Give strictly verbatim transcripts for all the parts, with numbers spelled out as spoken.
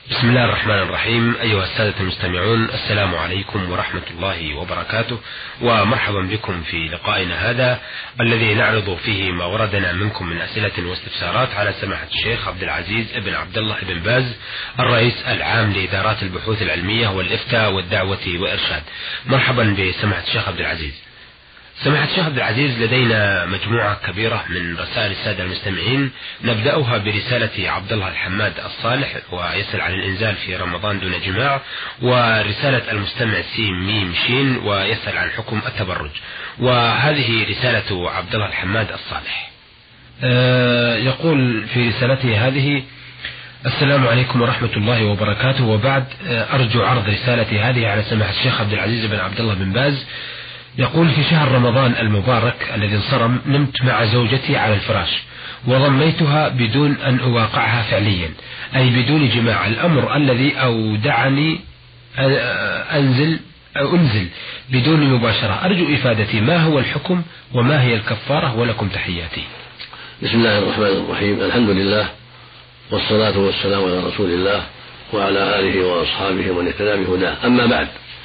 بسم الله الرحمن الرحيم. أيها السادة المستمعون، السلام عليكم ورحمة الله وبركاته، ومرحبا بكم في لقائنا هذا الذي نعرض فيه ما وردنا منكم من أسئلة واستفسارات على سماحة الشيخ عبد العزيز ابن عبد الله ابن باز، الرئيس العام لإدارات البحوث العلمية والإفتاء والدعوة وإرشاد. مرحبا بسماحة الشيخ عبد العزيز. سماحة الشيخ عبد العزيز، لدينا مجموعة كبيرة من رسائل السادة المستمعين، نبدأها برسالة عبد الله الحماد الصالح ويسأل عن الإنزال في رمضان دون جماع، ورسالة المستمع سين ميم شين ويسأل عن حكم التبرج. وهذه رسالة عبد الله الحماد الصالح. أه يقول في رسالته هذه: السلام عليكم ورحمة الله وبركاته، وبعد أرجو عرض رسالتي هذه على سماحة الشيخ عبد العزيز بن عبد الله بن باز. يقول: في شهر رمضان المبارك الذي انصرم نمت مع زوجتي على الفراش وضميتها بدون أن أواقعها فعليا، أي بدون جماع، الأمر الذي أودعني أنزل أو أنزل بدون مباشرة. أرجو إفادتي ما هو الحكم وما هي الكفارة، ولكم تحياتي. بسم الله الرحمن الرحيم. الحمد لله والصلاة والسلام على رسول الله وعلى آله وأصحابه ومن اهتدى بهداه. أما بعد،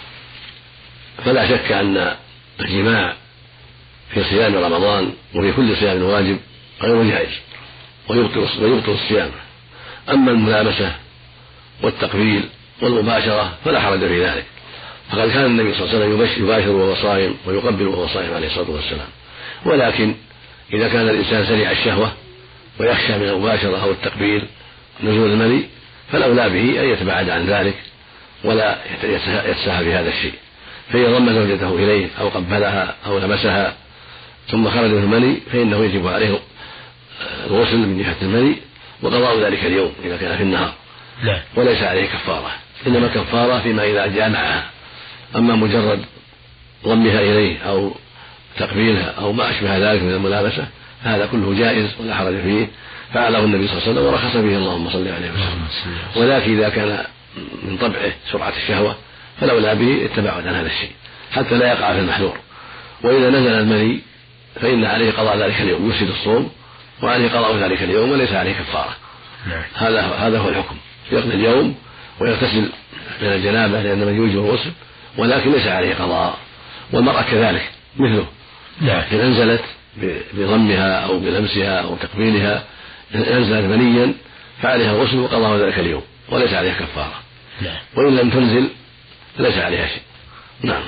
فلا شك أن الجماع في صيام رمضان وفي كل صيام واجب غير جائز ويبطل الصيام. أما الملامسة والتقبيل والمباشرة فلا حرج في ذلك، فقد كان النبي صلى الله عليه وسلم يباشر وهو صائم ويقبل وهو صائم عليه الصلاة والسلام. ولكن إذا كان الإنسان سريع الشهوة ويخشى من المباشرة أو التقبيل نزول المني، فالأولى به أن يتباعد عن ذلك ولا يتساهل بهذا الشيء. فإذا ضم زوجته إليه أو قبلها أو لمسها ثم خرج من المني فإنه يجب عليه الغسل من جهة المني وقضاء ذلك اليوم إذا كان في النهار، لا. وليس عليه كفارة، إنما كفارة فيما إذا جامعها. أما مجرد ضمها إليه أو تقبيلها أو ما أشبه ذلك من الملامسة هذا كله جائز ولا حرج فيه، فعله النبي صلى الله عليه وسلم ورخص فيه، اللهم صل عليه وسلم. ولكن إذا كان من طبعه سرعة الشهوة فلولا به التباعد عن هذا الشيء حتى لا يقع في المحذور. وإذا نزل المني فإن عليه قضاء ذلك اليوم، يفسد الصوم وعليه قضاء ذلك اليوم وليس عليه كفارة. هذا هذا هو الحكم، يقضي اليوم ويغتسل من الجنابة لأن من يوجب الغسل، ولكن ليس عليه قضاء. والمرأة كذلك مثله، إن أنزلت بضمها أو بلمسها أو تقبيلها أنزلت منيا فعليها الغسل وقضاء ذلك اليوم وليس عليها كفارة. وإن لم تنزل ليس عليها شيء. نعم.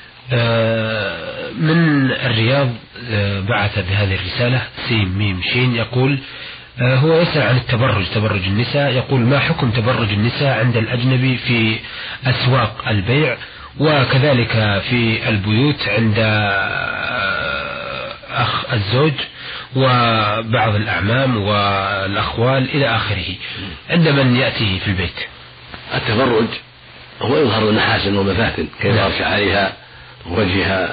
آه من الرياض آه بعث بهذه الرسالة سين ميم شين، يقول آه هو يسأل عن التبرج، تبرج النساء. يقول: ما حكم تبرج النساء عند الأجنبي في أسواق البيع وكذلك في البيوت عند آه أخ الزوج وبعض الأعمام والأخوال إلى آخره عند من يأتي في البيت؟ التبرج هو يظهر المحاسن والمفاتن كإظهار شعرها ووجهها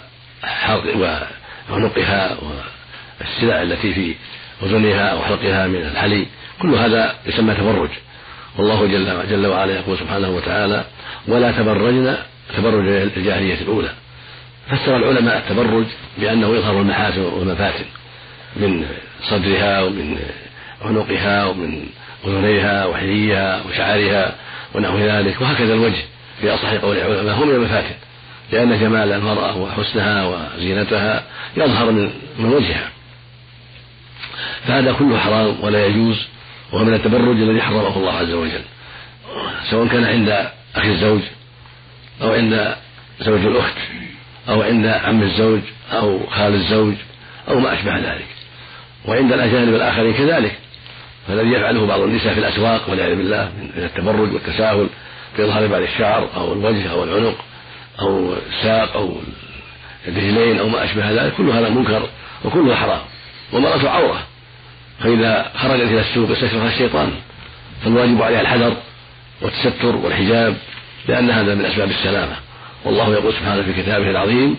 وعنقها والسلع التي في أذنها وحلقها من الحلي، كل هذا يسمى تبرج. والله جل, جل وعلا يقول سبحانه وتعالى: ولا تبرجن تبرج الجاهلية الأولى. فسر العلماء التبرج بأنه يظهر المحاسن والمفاتن من صدرها ومن عنقها ومن أذنيها وحليها وشعرها ونحو ذلك، وهكذا الوجه في أصح قول العلماء هو من المفاتن، لأن جمال المرأة وحسنها وزينتها يظهر من وجهها، فهذا كله حرام ولا يجوز، وهو من التبرج الذي حرمه الله عز وجل، سواء كان عند أخي الزوج أو عند زوج الأخت أو عند عم الزوج أو خال الزوج أو ما أشبه ذلك. وعند الأجانب الآخرين كذلك، فالذي يفعله بعض النساء في الأسواق والعياذ بالله من التبرج والتساهل في إظهار بعض الشعر أو الوجه أو العنق أو الساق أو الرجلين أو ما أشبه ذلك، كل هذا منكر وكله حرام. والمرأة عورة، فإذا خرجت إلى السوق استشرفها الشيطان، فالواجب عليها الحذر والتستر والحجاب، لأن هذا من أسباب السلامة. والله يقول سبحانه في كتابه العظيم: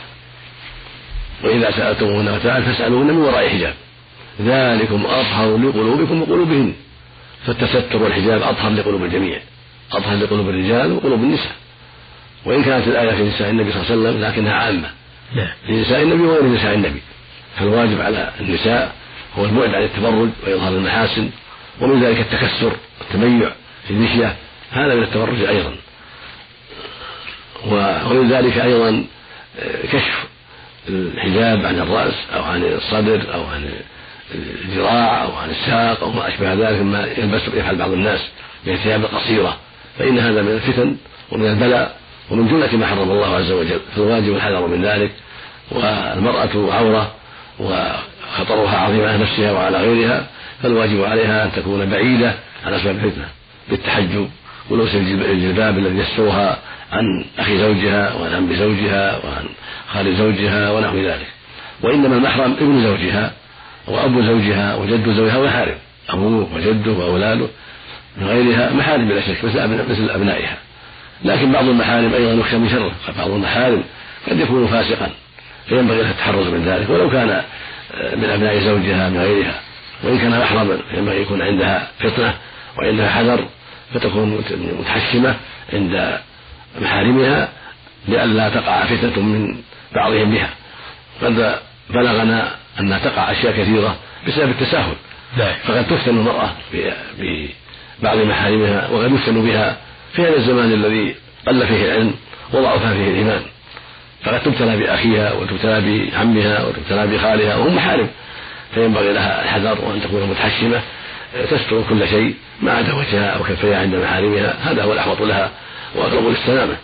وإذا سألتموهن متاعا فاسألوهن من وراء حجاب ذلكم أطهر لقلوبكم وقلوبهن. فالتستر والحجاب أطهر لقلوب الجميع، أطهر لقلوب الرجال وقلوب النساء. وإن كانت الآية في نساء النبي صلى الله عليه وسلم لكنها عامة لنساء النبي وغير نساء النبي، فالواجب على النساء هو البعد عن التبرج وإظهار المحاسن، ومن ذلك التكسر والتميع في المشية هذا من التبرج أيضا. ومن ذلك أيضا كشف الحجاب عن الرأس أو عن الصدر أو عن الذراع أو عن الساق أو ما أشبه ذلك مما يلبس يفعل بعض الناس من الثياب القصيرة، فإن هذا من الفتن ومن البلاء ومن جملة ما حرم الله عز وجل، فالواجب الحذر من ذلك. والمرأة عورة وخطرها عظيم على نفسها وعلى غيرها، فالواجب عليها أن تكون بعيدة عن أسباب الفتنة بالتحجب ولبس الجلباب الذي يسترها عن أخي زوجها وعن عم زوجها وعن خال زوجها ونحو ذلك. وإنما المحرم ابن زوجها وأبو زوجها وجد زوجها وحارم، أبوه وجده وأولاده من غيرها محارم بلا شك مثل أبنائها. لكن بعض المحارم أيضا يخشى من شره، بعض المحارم قد يكون فاسقا فينبغي لها التحرز من ذلك ولو كان من أبناء زوجها من غيرها، وإن كان محرما فينبغي يكون عندها فطنة وعندها حذر فتكون متحشمة عند محارمها لئلا تقع فتنة من بعضهم بها. قد بلغنا أنها تقع أشياء كثيرة بسبب التساهل، فقد تفتن المرأة ببعض محارمها وقد يفتن بها في هذا الزمان الذي قل فيه العلم وضعف فيه الإيمان، فقد تبتلى بأخيها وتبتلى بعمها وتبتلى بخالها وهم محارم، فينبغي لها الحذر وأن تكون متحشمة تستر كل شيء ما عدا وجهها أو كفيها عند محارمها، هذا هو الأحوط لها وأقرب للسلامة.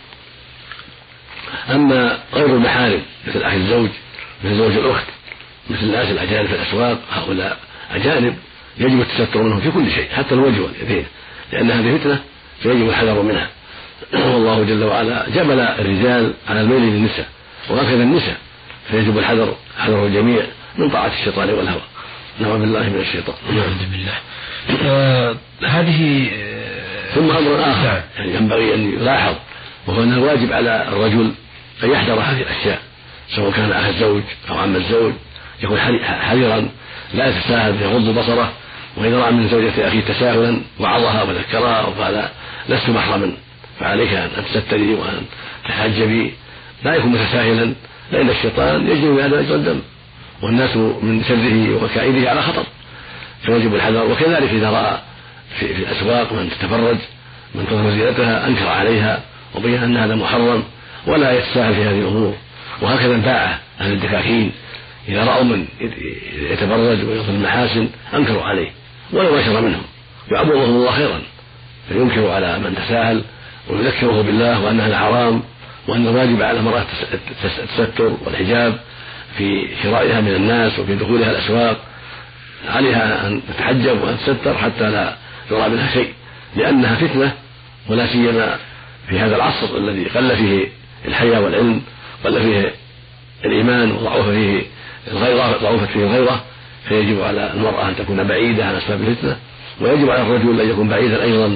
أما غير المحارم مثل أخي الزوج مثل زوج الأخت مثل الناس الأجانب في الأسواق، هؤلاء أجانب يجب التستر منهم في كل شيء حتى الوجه واليدين، لأن هذه فتنة فيجب الحذر منها. والله جل وعلا جبل الرجال على الميل للنساء وهكذا النساء، فيجب الحذر حذر الجميع من طاعة الشيطان والهوى. نعوذ بالله من الشيطان. نعوذ بالله. آه هذه آه ثم أمر آخر يعني ينبغي أن يلاحظ، وهو أن الواجب على الرجل أن يحذر هذه الأشياء سواء كان أخ الزوج أو عم الزوج، يكون حذرا لا يتساهل يغض بصره، وإذا رأى من زوجة أخيه تساهلا وعظها وذكرها وقال لست محرما فعليك أن تستتري وأن تحجبي، لا يكون متساهلا لأن الشيطان يجري هذا مجرى الدم والناس من شره وكائده على خطر، فيجب الحذر. وكذلك إذا رأى في, في الأسواق من تتفرج من تظهر زينتها أنكر عليها وبين أن هذا محرم ولا يتساهل في هذه الأمور. وهكذا الباعة أهل الدكاكين إذا رأوا من يتبرج ويظهر المحاسن أنكروا عليه ولو بشر منهم يعبدهم الله خيرا، فينكر على من تساهل ويذكره بالله وأن هذا حرام وأن الواجب على المرأة التستر والحجاب في شرائها من الناس وفي دخولها الأسواق، عليها أن تتحجب وأن تستر حتى لا يرى منها شيء، لأنها فتنة ولا سيما في هذا العصر الذي قل فيه الحياء والعلم، قل فيه الإيمان وضعف فيه الغيرة ضعفت فيه الغيرة، فيجب على المرأة أن تكون بعيدة عن أسباب الفتنة، ويجب على الرجل أن يكون بعيدا أيضا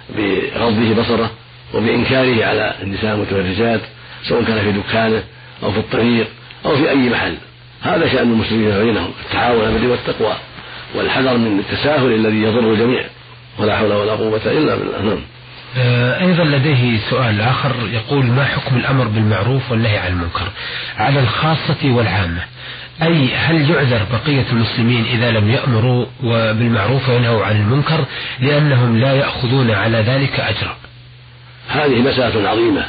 بغضه بصره وبإنكاره على النساء المتبرجات سواء كان في دكانه أو في الطريق أو في أي محل. هذا شأن المسلمين بينهم، التعاون على البر والتقوى والحذر من التساهل الذي يضر الجميع، ولا حول ولا قوة إلا بالله. أيضا لديه سؤال آخر يقول: ما حكم الأمر بالمعروف والنهي عن المنكر على الخاصة والعامة؟ أي هل يعذر بقية المسلمين إذا لم يأمروا بالمعروف وينهوا عن المنكر لأنهم لا يأخذون على ذلك أجرا؟ هذه مسألة عظيمة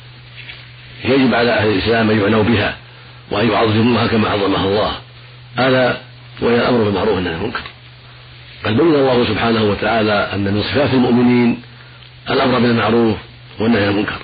يجب على أهل الإسلام أن يعنوا بها وأن يعظموها كما عظمها الله، ألا وهي الأمر بالمعروف والنهي عن المنكر. قد بين الله سبحانه وتعالى أن من صفات المؤمنين الأمر بالمعروف والنهي عن المنكر،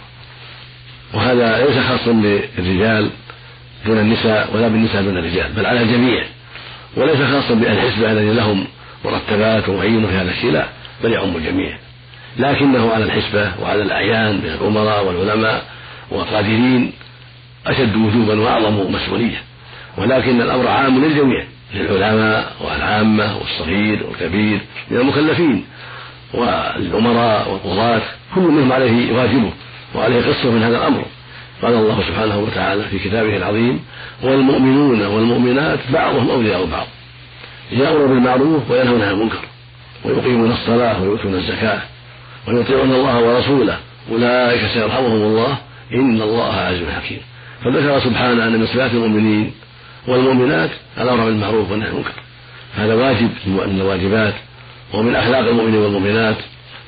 وهذا ليس خاصا بالرجال دون النساء ولا بالنساء دون الرجال، بل على الجميع، وليس خاصا بأهل الحزب الذين لهم مرتبات ومعين في هذا الشيء، لا بل يعم الجميع، لكنه على الحسبة وعلى الأعيان من الأمراء والعلماء والقادرين أشد وجوبا وأعظم مسؤولية، ولكن الأمر عام للجميع، للعلماء والعامة والصغير والكبير من المكلفين والأمراء والقضاة، كل منهم عليه واجبه وعليه قصة من هذا الأمر. قال الله سبحانه وتعالى في كتابه العظيم: والمؤمنون والمؤمنات بعضهم أولياء بعض يأمرون بالمعروف وينهون عن المنكر ويقيمون الصلاة ويؤتون الزكاة ويطيعون الله ورسوله أولئك سيرحمهم الله إن الله عزيز حكيم. فذكر سبحانه أن من صفات المؤمنين والمؤمنات الأمر بالمعروف والنهي عن المنكر، هذا واجب من الواجبات ومن أخلاق المؤمنين والمؤمنات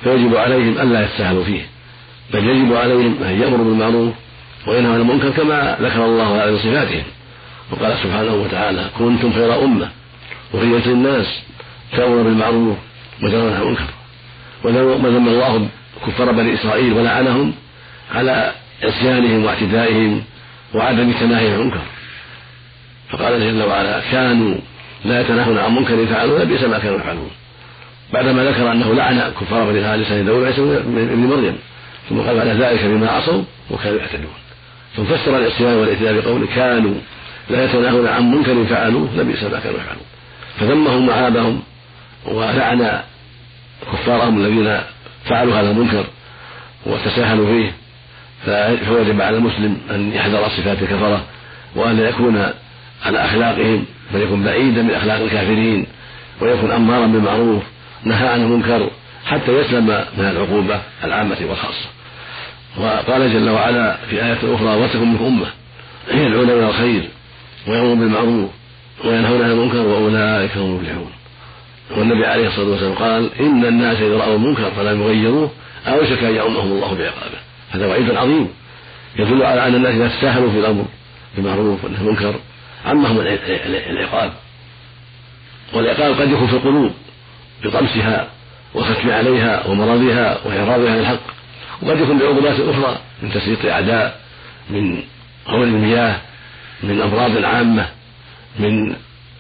فيجب عليهم ألا يتساهلوا فيه، بل يجب عليهم أن يأمروا بالمعروف وينهوا عن المنكر كما ذكر الله تعالى من صفاتهم. وقال سبحانه وتعالى: كنتم خير أمة أخرجت للناس تأمرون بالمعروف وتنهون عن المنكر. وذم الله كفار بني إسرائيل ولعنهم على عصيانهم واعتدائهم وعدم التناهي عن المنكر، فقال جل وعلا: كانوا لا يتناهون عن منكر يفعلون لبئس ما كانوا يفعلون، بعدما ذكر أنه لعن كفار بني إسرائيل لسان داود وعيسى بن مريم، ثم قال بعد ذلك بما عصوا وكانوا يعتدون، ثم فسر العصيان والاعتداء بقوله: كانوا لا يتناهون عن منكر يفعلوه لبئس ما كانوا يفعلون، فذمهم وعابهم ولعن كفارهم الذين فعلوا هذا المنكر وتساهلوا فيه. فوجب على المسلم أن يحذر صفات الكفرة وأن لا يكون على أخلاقهم، بل يكون بعيدا من أخلاق الكافرين، ويكون أمارا بالمعروف نهى عن المنكر حتى يسلم من العقوبة العامة والخاصة. وقال جل وعلا في آية أخرى: وتكن منكم أمة يدعون إلى الخير ويأمرون بالمعروف وينهون عن المنكر وأولئك هم المفلحون. والنبي عليه الصلاة والسلام قال: إن الناس إذا رأوا المنكر فلم يغيروه أوشك أن يعمهم الله بعقابه. هذا وعيد عظيم يدل على أن الناس إذا تساهلوا في الأمر بالمعروف والنهي عن المنكر عمهم العقاب، والعقاب قد يكون في القلوب بطمسها والختم عليها ومرضها وإعراضها عن الحق، وقد يكون بعقوبات أخرى من تسليط أعداء، من هول المياه، من أمراض عامة، من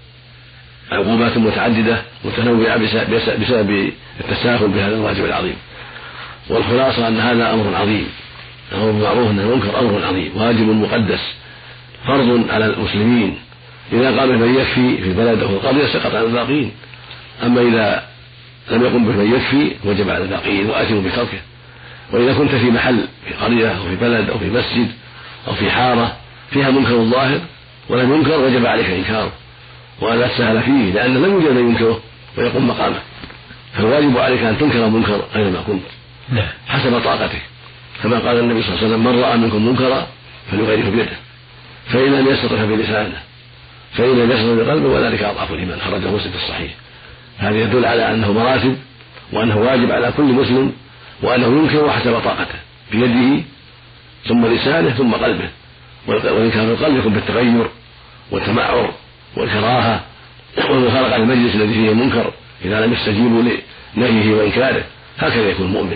عقوبات متعددة متنوعة بسبب التساهل بهذا الواجب العظيم. والخلاصة أن هذا أمر عظيم، الأمر بالمعروف والنهي عن المنكر أمر عظيم واجب مقدس فرض على المسلمين، إذا قام به من يكفي في البلد أو في القرية سقط عن الباقين، أما إذا لم يقم به من يكفي وجب على الباقين وآثموا بتركه. وإذا كنت في محل في قرية أو في بلد أو في مسجد أو في حارة فيها منكر ظاهر ولم ينكر وجب عليك إنكاره وألا تسهل فيه، لأن لم يوجد من ينكره ويقوم مقامه، فالواجب عليك أن تنكر المنكر أينما كنت حسب طاقتك، كما قال النبي صلى الله عليه وسلم: من رأى منكم منكرا فليغيره بيده، فإن لم يستطع فبلسانه، فإن لم يستطع بقلبه وذلك أضعف الإيمان. خرجه مسلم في الصحيح. هذا يدل على أنه مراتب، وأنه واجب على كل مسلم، وأنه ينكر حسب طاقته بيده ثم لسانه ثم قلبه. وإنكار القلب يكون بالتغير والتمعر والكراهة والمفارقة عن المجلس الذي فيه المنكر إذا لم يستجيبوا لنهيه وإنكاره، هكذا يكون المؤمن.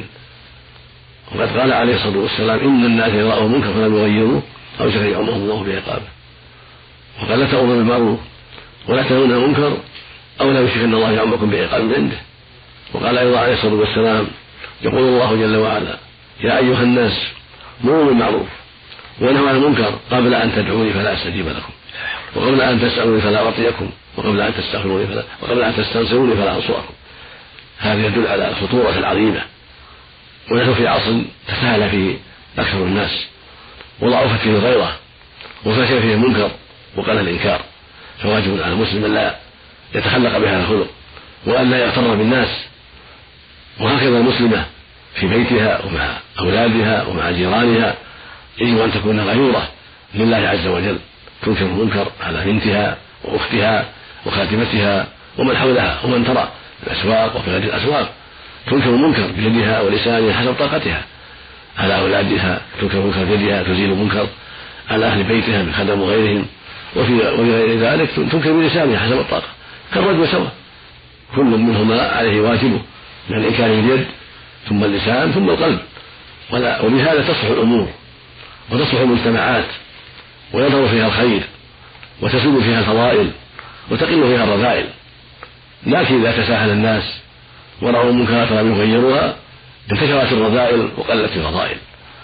وقد قال عليه الصلاة والسلام: إن الناس إذا رأوا منكر فلم يغيروه أوشك أن يعمهم الله بعقابه. وقال: لا تأمروا بالمعروف ولا تنهون عن المنكر أو لا يشرك أن الله يعمكم بعقاب من عنده. وقال أيضا عليه الصلاة والسلام: يقول الله جل وعلا: يا أيها الناس مروا بالمعروف ونهوا عن المنكر قبل أن تدعوني فلا أستجيب لكم، وقبل أن تسألوني فلا أعطيكم، وقبل أن تستغفروني فلا وقبل أن تستنصروني فلا أنصركم. هذا يدل على الخطورة العظيمة، ونحن في عصر تساهل فيه أكثر الناس وضعفت فيه الغيرة وفشل فيه المنكر وقل الإنكار، فواجب على المسلم أن لا يتخلق بهذا الخلق وأن لا يغتر بالناس. وهكذا المسلمة في بيتها ومع أولادها ومع جيرانها يجب أن تكون غيورة لله عز وجل، تنكر المنكر على بنتها وأختها وخادمتها ومن حولها ومن ترى في الأسواق وفي غير الأسواق، تنكر المنكر بيدها ولسانها حسب طاقتها، على أولادها تنكر المنكر بيدها تزيل المنكر، على أهل بيتها من خدم وغيرهم، وفي غير ذلك تنكر بلسانها حسب الطاقة، كالرجل سواء، كل منهما عليه واجبه من الإنكار باليد ثم اللسان ثم القلب. ولهذا تصلح الأمور وتصلح المجتمعات ويظهر فيها الخير وتسود فيها الفضائل وتقل فيها الرذائل. لكن إذا تساهل الناس ورأوا المنكرات لم يغيروها انتشرت الرذائل وقلت الفضائل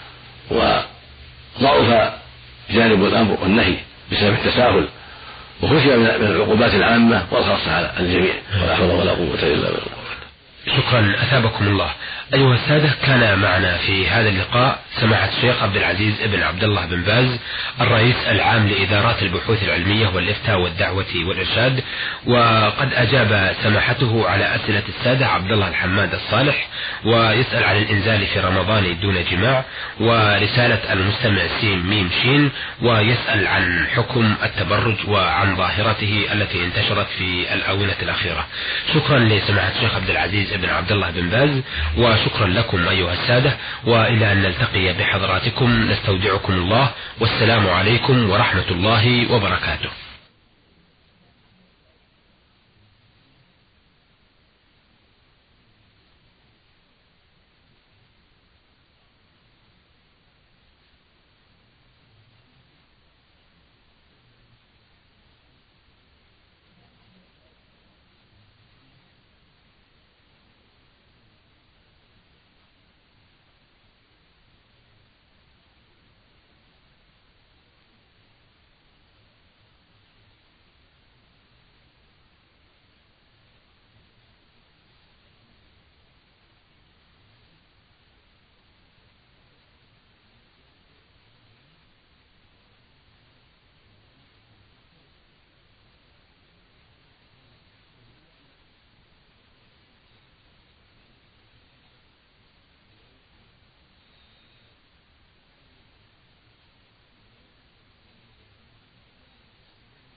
وضعف جانب الأمر والنهي بسبب التساهل، وخشي من العقوبات العامة والخاصة على الجميع، ولا حول ولا قوة إلا بالله. شكرا أثابكم الله. أيها السادة، كان معنا في هذا اللقاء سماحة الشيخ عبد العزيز ابن عبد الله بن باز، الرئيس العام لإدارات البحوث العلمية والإفتاء والدعوة والإرشاد، وقد أجاب سماحته على أسئلة السادة عبد الله الحماد الصالح، ويسأل عن الإنزال في رمضان دون جماع، ورسالة المستمع سين ميم شين، ويسأل عن حكم التبرج وعن ظاهرته التي انتشرت في الآونة الأخيرة. شكرا لسماحة الشيخ عبد العزيز ابن عبد الله بن باز. وشكرا لكم أيها السادة، وإلى أن نلتقي بحضراتكم نستودعكم الله، والسلام عليكم ورحمة الله وبركاته.